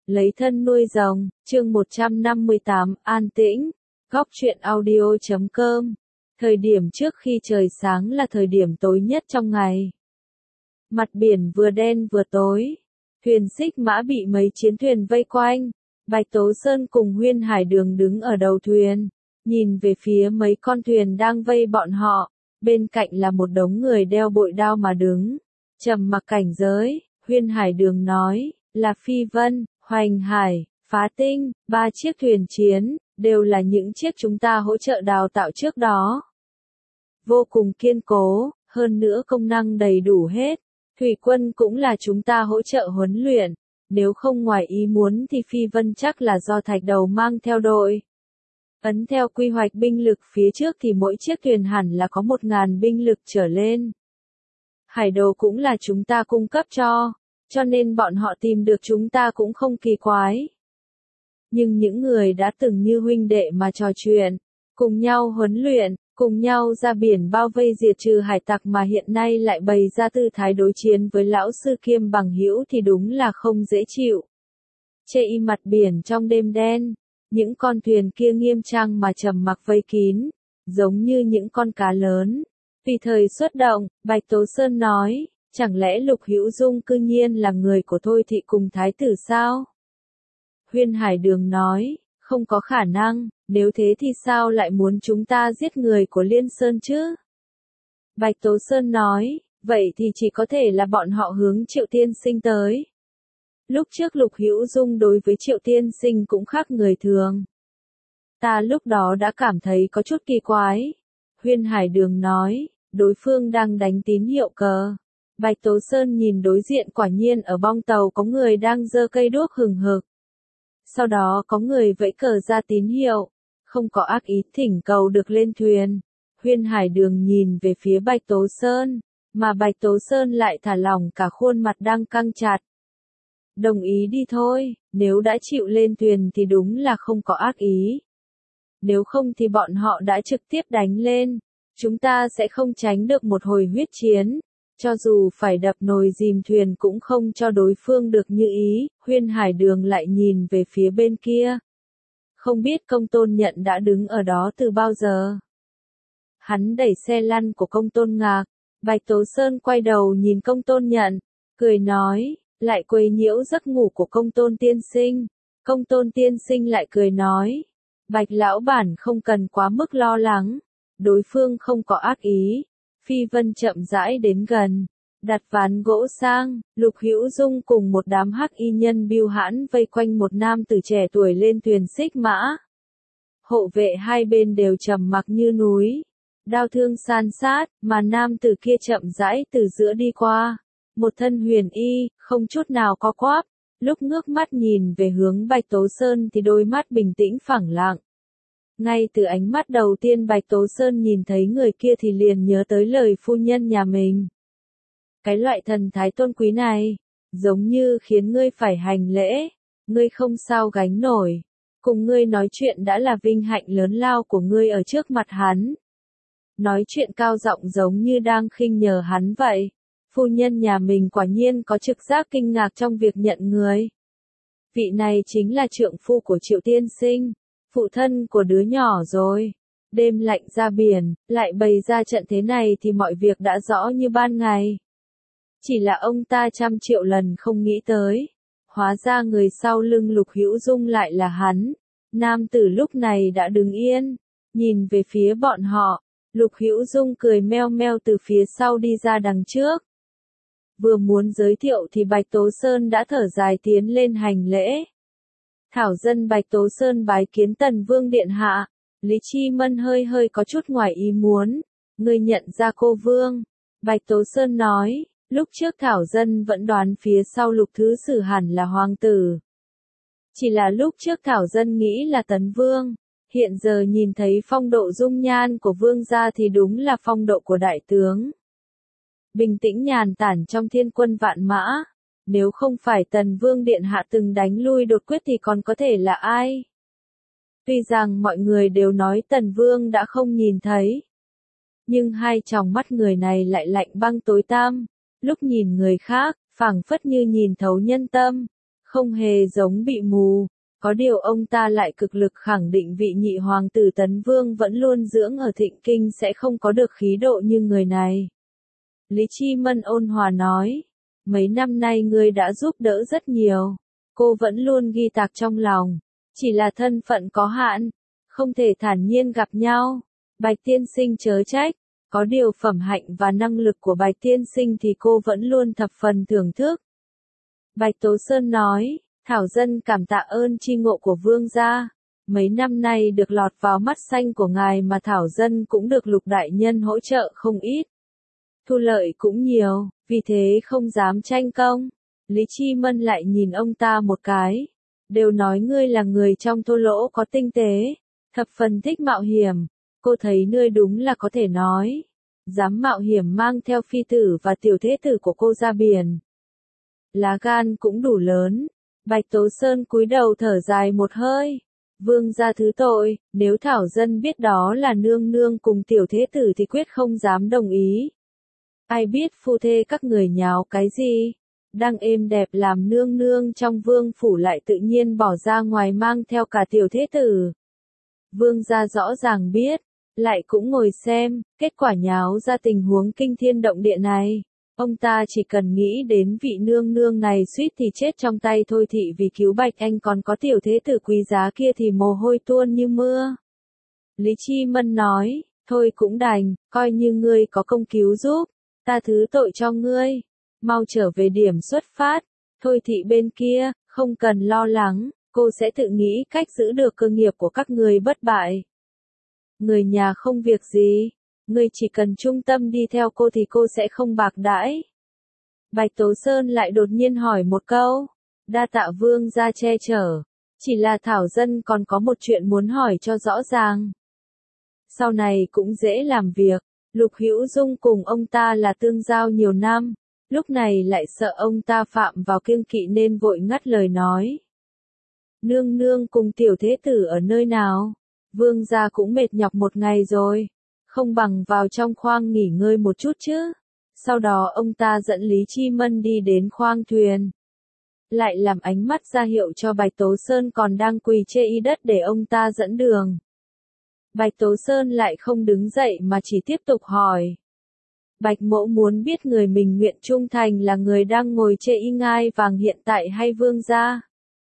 Lấy thân nuôi rồng, chương 158, an tĩnh, góc truyện audio.com. Thời điểm trước khi trời sáng là thời điểm tối nhất trong ngày. Mặt biển vừa đen vừa tối. Thuyền xích mã bị mấy chiến thuyền vây quanh. Bạch Tố Sơn cùng Huyên Hải Đường đứng ở đầu thuyền. Nhìn về phía mấy con thuyền đang vây bọn họ. Bên cạnh là một đống người đeo bội đao mà đứng. Trầm mặc cảnh giới, Huyên Hải Đường nói, là Phi Vân, Hoành Hải, Phá Tinh, 3 chiếc thuyền chiến, đều là những chiếc chúng ta hỗ trợ đào tạo trước đó. Vô cùng kiên cố, hơn nữa công năng đầy đủ hết. Thủy quân cũng là chúng ta hỗ trợ huấn luyện, nếu không ngoài ý muốn thì Phi Vân chắc là do Thạch Đầu mang theo đội. Ấn theo quy hoạch binh lực phía trước thì mỗi chiếc thuyền hẳn là có 1.000 binh lực trở lên. Hải đồ cũng là chúng ta cung cấp cho nên bọn họ tìm được chúng ta cũng không kỳ quái. Nhưng những người đã từng như huynh đệ mà trò chuyện, cùng nhau huấn luyện, cùng nhau ra biển bao vây diệt trừ hải tặc mà hiện nay lại bày ra tư thái đối chiến với lão sư kiêm bằng hữu thì đúng là không dễ chịu. Chê y mặt biển trong đêm đen, những con thuyền kia nghiêm trang mà trầm mặc vây kín, giống như những con cá lớn. Tùy thời xuất động, Bạch Tố Sơn nói, chẳng lẽ Lục Hữu Dung cư nhiên là người của Thôi Thị cùng Thái tử sao? Huyên Hải Đường nói, không có khả năng, nếu thế thì sao lại muốn chúng ta giết người của Liên Sơn chứ? Bạch Tố Sơn nói, vậy thì chỉ có thể là bọn họ hướng Triệu Tiên Sinh tới. Lúc trước Lục Hữu Dung đối với Triệu Tiên Sinh cũng khác người thường. Ta lúc đó đã cảm thấy có chút kỳ quái. Huyên Hải Đường nói, đối phương đang đánh tín hiệu cờ. Bạch Tố Sơn nhìn đối diện quả nhiên ở bong tàu có người đang giơ cây đuốc hừng hực. Sau đó có người vẫy cờ ra tín hiệu, không có ác ý thỉnh cầu được lên thuyền. Huyên Hải Đường nhìn về phía Bạch Tố Sơn, mà Bạch Tố Sơn lại thả lỏng cả khuôn mặt đang căng chặt. Đồng ý đi thôi, nếu đã chịu lên thuyền thì đúng là không có ác ý. Nếu không thì bọn họ đã trực tiếp đánh lên, chúng ta sẽ không tránh được một hồi huyết chiến. Cho dù phải đập nồi dìm thuyền cũng không cho đối phương được như ý. Huyên Hải Đường lại nhìn về phía bên kia. Không biết Công Tôn Nhận đã đứng ở đó từ bao giờ. Hắn đẩy xe lăn của Công Tôn Ngạc. Bạch Tố Sơn quay đầu nhìn Công Tôn Nhận, cười nói, lại quấy nhiễu giấc ngủ của Công Tôn Tiên Sinh. Công Tôn Tiên Sinh lại cười nói, Bạch lão bản không cần quá mức lo lắng, đối phương không có ác ý. Phi Vân chậm rãi đến gần, đặt ván gỗ sang, Lục Hữu Dung cùng một đám hắc y nhân bưu hãn vây quanh một nam tử trẻ tuổi lên thuyền xích mã. Hộ vệ hai bên đều trầm mặc như núi, đao thương san sát, mà nam tử kia chậm rãi từ giữa đi qua, một thân huyền y, không chút nào co quắp, lúc ngước mắt nhìn về hướng Bạch Tố Sơn thì đôi mắt bình tĩnh phẳng lặng. Ngay từ ánh mắt đầu tiên Bạch Tố Sơn nhìn thấy người kia thì liền nhớ tới lời phu nhân nhà mình. Cái loại thần thái tôn quý này, giống như khiến ngươi phải hành lễ, ngươi không sao gánh nổi. Cùng ngươi nói chuyện đã là vinh hạnh lớn lao của ngươi ở trước mặt hắn. Nói chuyện cao giọng giống như đang khinh nhờ hắn vậy. Phu nhân nhà mình quả nhiên có trực giác kinh ngạc trong việc nhận người. Vị này chính là trượng phu của Triệu Tiên Sinh. Phụ thân của đứa nhỏ rồi. Đêm lạnh ra biển, lại bày ra trận thế này thì mọi việc đã rõ như ban ngày. Chỉ là ông ta 100 triệu lần không nghĩ tới. Hóa ra người sau lưng Lục Hữu Dung lại là hắn. Nam tử lúc này đã đứng yên, nhìn về phía bọn họ. Lục Hữu Dung cười meo meo từ phía sau đi ra đằng trước. Vừa muốn giới thiệu thì Bạch Tố Sơn đã thở dài tiến lên hành lễ. Thảo dân Bạch Tố Sơn bái kiến Tần Vương điện hạ. Lý Chi Mân hơi có chút ngoài ý muốn. Ngươi nhận ra cô Vương. Bạch Tố Sơn nói, lúc trước Thảo dân vẫn đoán phía sau Lục Thứ Sử hẳn là hoàng tử. Chỉ là lúc trước Thảo dân nghĩ là Tấn Vương. Hiện giờ nhìn thấy phong độ dung nhan của Vương gia thì đúng là phong độ của đại tướng. Bình tĩnh nhàn tản trong thiên quân vạn mã. Nếu không phải Tần Vương điện hạ từng đánh lui đột quyết thì còn có thể là ai? Tuy rằng mọi người đều nói Tần Vương đã không nhìn thấy. Nhưng hai tròng mắt người này lại lạnh băng tối tăm. Lúc nhìn người khác, phảng phất như nhìn thấu nhân tâm. không hề giống bị mù. Có điều ông ta lại cực lực khẳng định vị nhị hoàng tử Tấn Vương vẫn luôn dưỡng ở Thịnh Kinh sẽ không có được khí độ như người này. Lý Chi Mân ôn hòa nói, mấy năm nay ngươi đã giúp đỡ rất nhiều, cô vẫn luôn ghi tạc trong lòng, chỉ là thân phận có hạn, không thể thản nhiên gặp nhau. Bạch tiên sinh chớ trách, có điều phẩm hạnh và năng lực của Bạch tiên sinh thì cô vẫn luôn thập phần thưởng thức. Bạch Tố Sơn nói, Thảo dân cảm tạ ơn tri ngộ của vương gia, mấy năm nay được lọt vào mắt xanh của ngài mà Thảo dân cũng được Lục đại nhân hỗ trợ không ít. Thu lợi cũng nhiều, vì thế không dám tranh công. Lý Chi Mân lại nhìn ông ta một cái. Đều nói ngươi là người trong thô lỗ có tinh tế, thập phần thích mạo hiểm. Cô thấy ngươi đúng là có thể nói. Dám mạo hiểm mang theo phi tử và tiểu thế tử của cô ra biển. Lá gan cũng đủ lớn. Bạch Tố Sơn cúi đầu thở dài một hơi. Vương gia thứ tội, nếu Thảo dân biết đó là nương nương cùng tiểu thế tử thì quyết không dám đồng ý. Ai biết phu thê các người nháo cái gì? Đang êm đẹp làm nương nương trong vương phủ lại tự nhiên bỏ ra ngoài mang theo cả tiểu thế tử. Vương gia rõ ràng biết, lại cũng ngồi xem, kết quả nháo ra tình huống kinh thiên động địa này. Ông ta chỉ cần nghĩ đến vị nương nương này suýt thì chết trong tay Thôi Thị vì cứu Bạch Anh còn có tiểu thế tử quý giá kia thì mồ hôi tuôn như mưa. Lý Chi Mân nói, thôi cũng đành, coi như ngươi có công cứu giúp, ta thứ tội cho ngươi. Mau trở về điểm xuất phát, Thôi Thị bên kia, không cần lo lắng, cô sẽ tự nghĩ cách giữ được cơ nghiệp của các người bất bại. Người nhà không việc gì, ngươi chỉ cần trung tâm đi theo cô thì cô sẽ không bạc đãi. Bạch Tố Sơn lại đột nhiên hỏi một câu, đa tạ vương gia che chở, chỉ là Thảo dân còn có một chuyện muốn hỏi cho rõ ràng. Sau này cũng dễ làm việc, Lục Hữu Dung cùng ông ta là tương giao nhiều năm, lúc này lại sợ ông ta phạm vào kiêng kỵ nên vội ngắt lời nói. Nương nương cùng tiểu thế tử ở nơi nào? Vương gia cũng mệt nhọc một ngày rồi, không bằng vào trong khoang nghỉ ngơi một chút chứ. Sau đó ông ta dẫn Lý Chi Mân đi đến khoang thuyền. Lại làm ánh mắt ra hiệu cho Bạch Tố Sơn còn đang quỳ chê y đất để ông ta dẫn đường. Bạch Tố Sơn lại không đứng dậy mà chỉ tiếp tục hỏi. Bạch mẫu muốn biết người mình nguyện trung thành là người đang ngồi chê y ngai vàng hiện tại hay vương gia?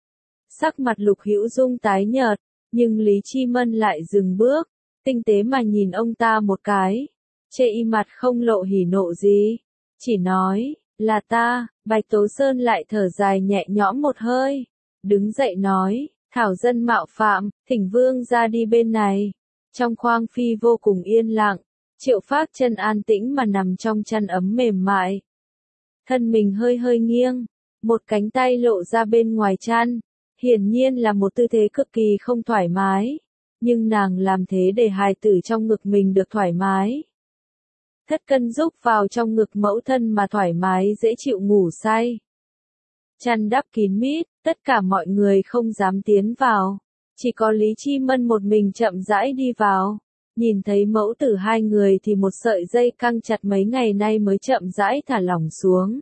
Sắc mặt Lục Hữu Dung tái nhợt, nhưng Lý Chi Mân lại dừng bước, tinh tế mà nhìn ông ta một cái. Chê y mặt không lộ hỉ nộ gì, chỉ nói, là ta. Bạch Tố Sơn lại thở dài nhẹ nhõm một hơi, đứng dậy nói, Thảo dân mạo phạm, thỉnh vương ra đi bên này. Trong khoang phi vô cùng yên lặng, Triệu Phác chân an tĩnh mà nằm trong chăn ấm mềm mại. Thân mình hơi hơi nghiêng, một cánh tay lộ ra bên ngoài chăn, hiển nhiên là một tư thế cực kỳ không thoải mái, nhưng nàng làm thế để hài tử trong ngực mình được thoải mái. Thất cân rúc vào trong ngực mẫu thân mà thoải mái dễ chịu ngủ say. Chăn đắp kín mít, tất cả mọi người không dám tiến vào. Chỉ có Lý Chi Mân một mình chậm rãi đi vào. Nhìn thấy mẫu tử hai người thì một sợi dây căng chặt mấy ngày nay mới chậm rãi thả lỏng xuống.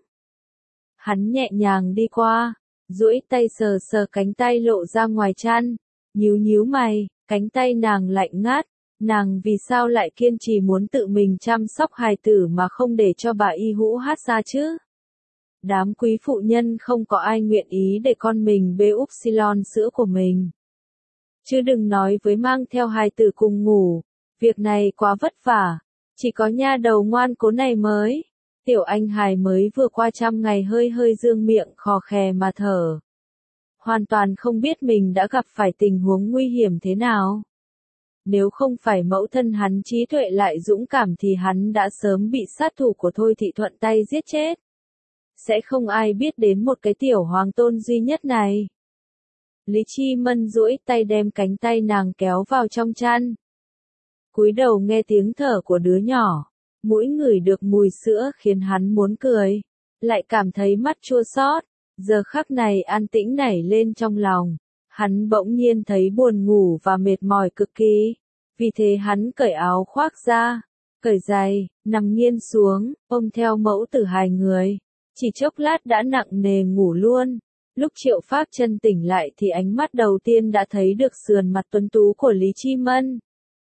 Hắn nhẹ nhàng đi qua, duỗi tay sờ sờ cánh tay lộ ra ngoài chăn. Nhíu nhíu mày, cánh tay nàng lạnh ngắt. Nàng vì sao lại kiên trì muốn tự mình chăm sóc hài tử mà không để cho bà y hũ hát ra chứ? Đám quý phụ nhân không có ai nguyện ý để con mình bê upsilon sữa của mình. Chứ đừng nói với mang theo hài tử cùng ngủ, việc này quá vất vả, chỉ có nha đầu ngoan cố này mới. Tiểu anh hài mới vừa qua 100 ngày hơi hơi dương miệng khò khè mà thở. Hoàn toàn không biết mình đã gặp phải tình huống nguy hiểm thế nào. Nếu không phải mẫu thân hắn trí tuệ lại dũng cảm thì hắn đã sớm bị sát thủ của Thôi Thị thuận tay giết chết. Sẽ không ai biết đến một cái tiểu hoàng tôn duy nhất này. Lý Chi Mân duỗi tay đem cánh tay nàng kéo vào trong chăn. Cúi đầu nghe tiếng thở của đứa nhỏ, mũi ngửi được mùi sữa khiến hắn muốn cười, lại cảm thấy mắt chua xót. Giờ khắc này an tĩnh nảy lên trong lòng. Hắn bỗng nhiên thấy buồn ngủ và mệt mỏi cực kỳ, vì thế hắn cởi áo khoác ra, cởi giày, nằm nghiêng xuống, ôm theo mẫu tử hai người, chỉ chốc lát đã nặng nề ngủ luôn. Lúc Triệu Phác Chân tỉnh lại thì ánh mắt đầu tiên đã thấy được sườn mặt tuấn tú của Lý Chi Mân.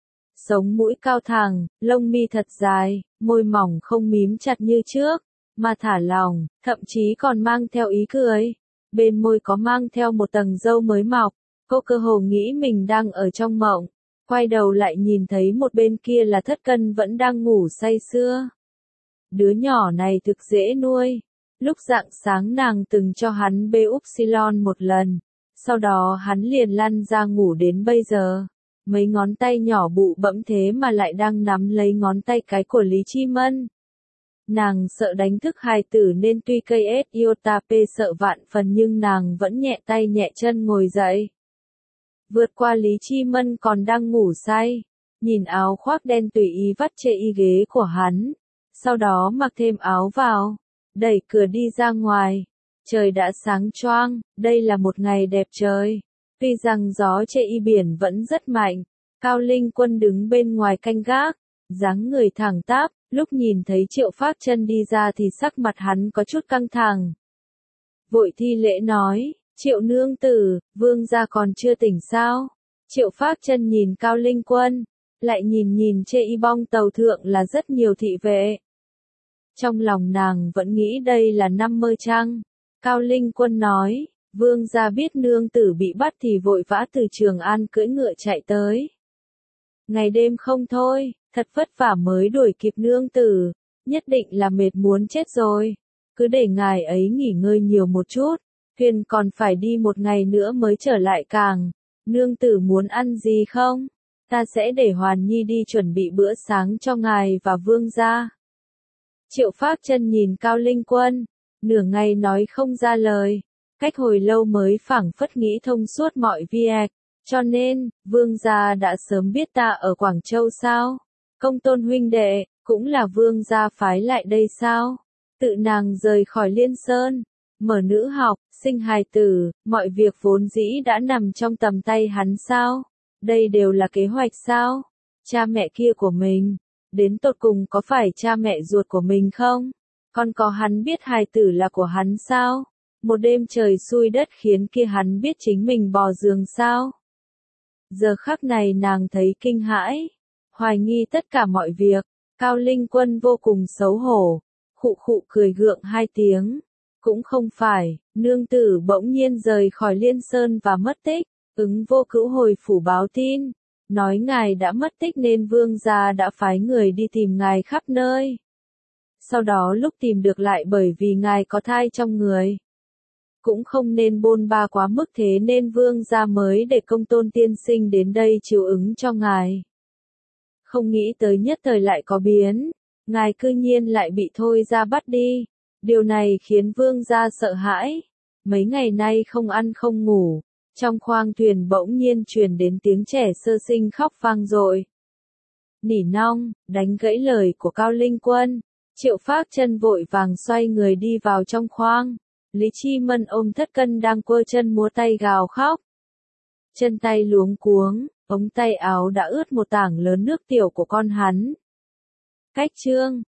Sống mũi cao thẳng, lông mi thật dài, môi mỏng không mím chặt như trước, mà thả lỏng, thậm chí còn mang theo ý cười. Bên môi có mang theo một tầng râu mới mọc, cô cơ hồ nghĩ mình đang ở trong mộng. Quay đầu lại nhìn thấy một bên kia là Thất Cân vẫn đang ngủ say sưa. Đứa nhỏ này thực dễ nuôi. Lúc rạng sáng nàng từng cho hắn bê upsilon một lần, sau đó hắn liền lăn ra ngủ đến bây giờ. Mấy ngón tay nhỏ bụ bẫm thế mà lại đang nắm lấy ngón tay cái của Lý Chi Mân. Nàng sợ đánh thức hài tử nên tuy cây iota p sợ vạn phần nhưng nàng vẫn nhẹ tay nhẹ chân ngồi dậy. Vượt qua Lý Chi Mân còn đang ngủ say, nhìn áo khoác đen tùy ý vắt chê y ghế của hắn, sau đó mặc thêm áo vào, đẩy cửa đi ra ngoài. Trời đã sáng choang, đây là một ngày đẹp trời. Tuy rằng gió chê y biển vẫn rất mạnh, Cao Linh Quân đứng bên ngoài canh gác, dáng người thẳng tắp, lúc nhìn thấy Triệu Phác Chân đi ra thì sắc mặt hắn có chút căng thẳng. Vội thi lễ nói, Triệu nương tử, vương gia còn chưa tỉnh sao? Triệu Phác Chân nhìn Cao Linh Quân, lại nhìn chê y bong tàu thượng là rất nhiều thị vệ. Trong lòng nàng vẫn nghĩ đây là năm mơ trăng. Cao Linh Quân nói, vương gia biết nương tử bị bắt thì vội vã từ Trường An cưỡi ngựa chạy tới. Ngày đêm không thôi, thật vất vả mới đuổi kịp nương tử, nhất định là mệt muốn chết rồi. Cứ để ngài ấy nghỉ ngơi nhiều một chút, thuyền còn phải đi một ngày nữa mới trở lại cảng. Nương tử muốn ăn gì không? Ta sẽ để Hoàn Nhi đi chuẩn bị bữa sáng cho ngài và vương gia. Triệu Phác Chân nhìn Cao Linh Quân, nửa ngày nói không ra lời, cách hồi lâu mới phảng phất nghĩ thông suốt mọi việc, cho nên, vương gia đã sớm biết ta ở Quảng Châu sao? Công Tôn huynh đệ, cũng là vương gia phái lại đây sao? Tự nàng rời khỏi Liên Sơn, mở nữ học, sinh hài tử, mọi việc vốn dĩ đã nằm trong tầm tay hắn sao? Đây đều là kế hoạch sao? Cha mẹ kia của mình, đến tột cùng có phải cha mẹ ruột của mình không? Còn có hắn biết hài tử là của hắn sao? Một đêm trời xui đất khiến kia hắn biết chính mình bò giường sao? Giờ khắc này nàng thấy kinh hãi, hoài nghi tất cả mọi việc. Cao Linh Quân vô cùng xấu hổ, khụ khụ cười gượng hai tiếng. Cũng không phải, nương tử bỗng nhiên rời khỏi Liên Sơn và mất tích. Ứng Vô Cữu hồi phủ báo tin, nói ngài đã mất tích nên vương gia đã phái người đi tìm ngài khắp nơi. Sau đó lúc tìm được lại bởi vì ngài có thai trong người. Cũng không nên bôn ba quá mức thế nên vương gia mới để Công Tôn tiên sinh đến đây chiếu ứng cho ngài. Không nghĩ tới nhất thời lại có biến, ngài cư nhiên lại bị thôi ra bắt đi. Điều này khiến vương gia sợ hãi. Mấy ngày nay không ăn không ngủ, trong khoang thuyền bỗng nhiên truyền đến tiếng trẻ sơ sinh khóc vang dội. Nỉ non, đánh gãy lời của Cao Linh Quân. Triệu Phác Chân vội vàng xoay người đi vào trong khoang. Lý Chi Mân ôm Thất Cân đang quơ chân múa tay gào khóc. Chân tay luống cuống, ống tay áo đã ướt một tảng lớn nước tiểu của con hắn. Cách chương